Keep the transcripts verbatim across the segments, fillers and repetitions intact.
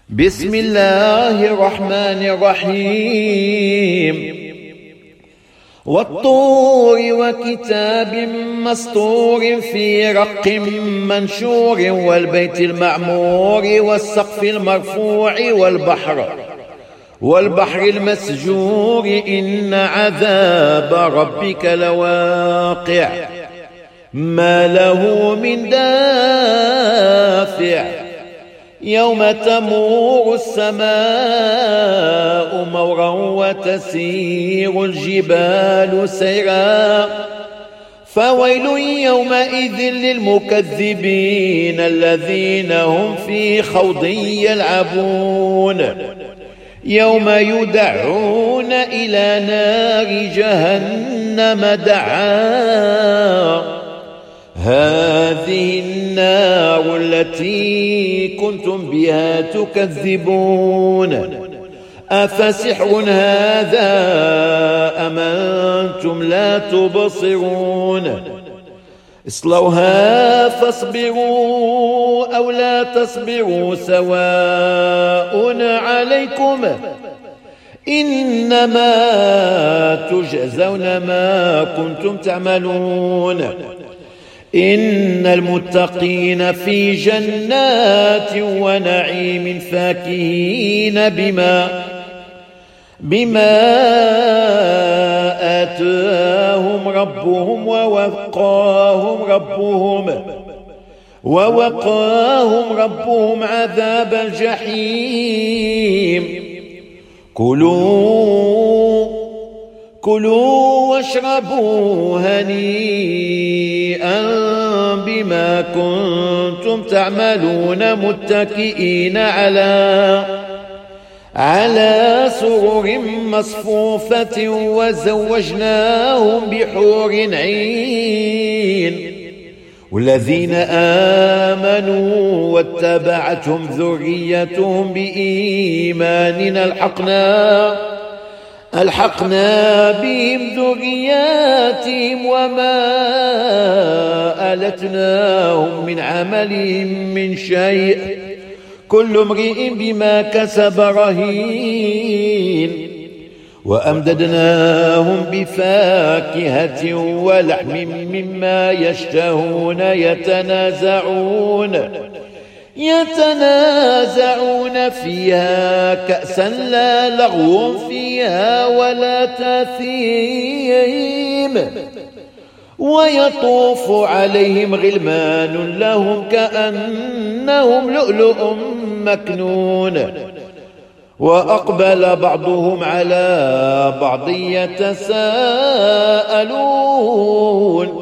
بسم الله الرحمن الرحيم والطور وكتاب مسطور في رق منشور والبيت المعمور والسقف المرفوع والبحر والبحر المسجور إن عذاب ربك لواقع ما له من دافع يوم تمور السماء مورا وتسير الجبال سيرا فويل يومئذ للمكذبين الذين هم في خوض يلعبون يوم يدعون إلى نار جهنم دعا هذه النار التي كنتم بها تكذبون أفسحر هذا أم أنتم لا تبصرون اصلوها فاصبروا أو لا تصبروا سواء عليكم إنما تجزون ما كنتم تعملون إن المتقين في جنات ونعيم فاكهين بما بما آتاهم ربهم ووقاهم ربهم ووقاهم ربهم عذاب الجحيم كلوا كلوا واشربوا هنيئا بما كنتم تعملون متكئين على على سرر مصفوفة وزوجناهم بحور عين والذين آمنوا واتبعتهم ذريتهم بإيمان الحقنا ألحقنا بهم ذرياتهم وما ألتناهم من عملهم من شيء كل امرئ بما كسب رهين وأمددناهم بفاكهة ولحم مما يشتهون يتنازعون يتنازعون فيها كأسا لا لغو فيها ولا تاثيم ويطوف عليهم غلمان لهم كأنهم لؤلؤ مكنون وأقبل بعضهم على بعض يتساءلون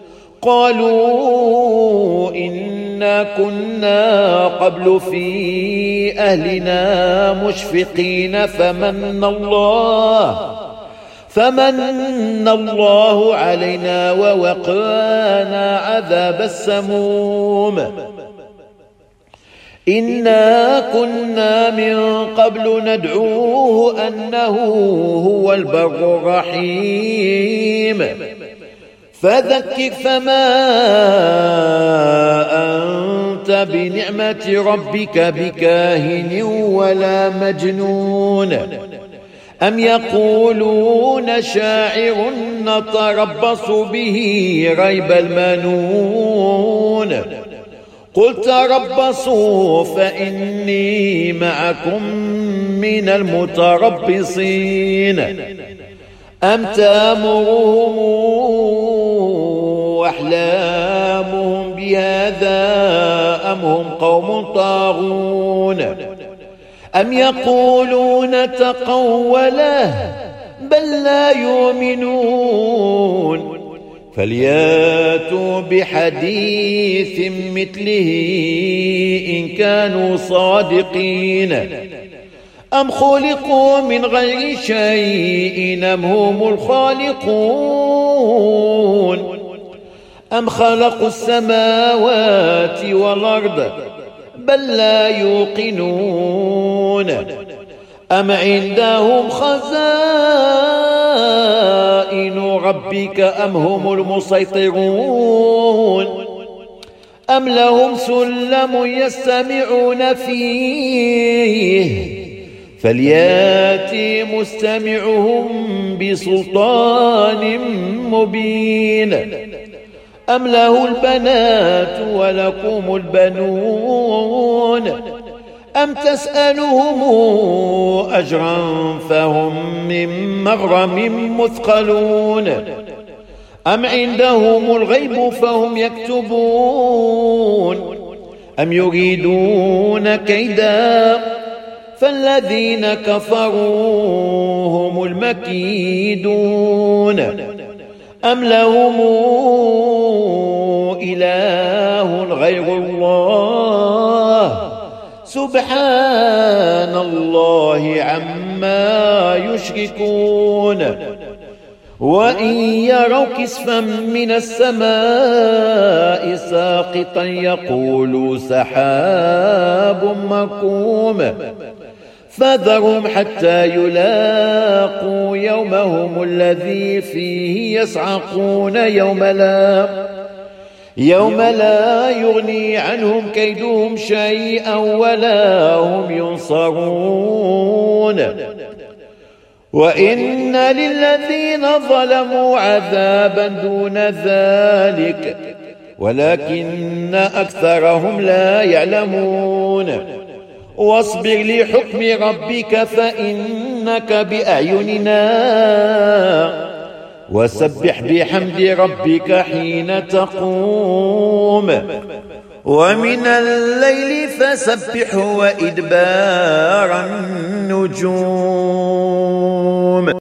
قالوا إنا كنا قبل في أهلنا مشفقين فمن الله فمن الله علينا ووقانا عذاب السموم إنا كنا من قبل ندعوه أنه هو البر الرحيم فذكر فما أنت بنعمة ربك بكاهن ولا مجنون أم يقولون شاعر نتربص به ريب المنون قل تربصوا فإني معكم من المتربصين أم تأمرهم أحلامهم بهذا أم هم قوم طاغون أم يقولون تقوله بل لا يؤمنون فلياتوا بحديث مثله إن كانوا صادقين أم خلقوا من غير شيء أم هم الخالقون أم خلقوا السماوات والأرض بل لا يوقنون أم عندهم خزائن ربك أم هم المسيطرون أم لهم سلم يستمعون فيه فلياتي مستمعهم بسلطان مبين أم له البنات ولكم البنون أم تسألهم أجرا فهم من مغرم مثقلون أم عندهم الغيب فهم يكتبون أم يريدون كيدا فالذين كفروا هم المكيدون أم لهم إله غير الله سبحان الله عما يشركون وإن يروا كسفا من السماء ساقطا يقولوا سحاب مركوم فذرهم حتى يلاقوا يومهم الذي فيه يصعقون يوم لا يوم لا يغني عنهم كيدهم شيئا ولا هم ينصرون وإن للذين ظلموا عذابا دون ذلك ولكن أكثرهم لا يعلمون واصبر لحكم ربك فإنك بأعيننا وسبح بحمد ربك حين تقوم ومن الليل فسبحه وإدبار النجوم.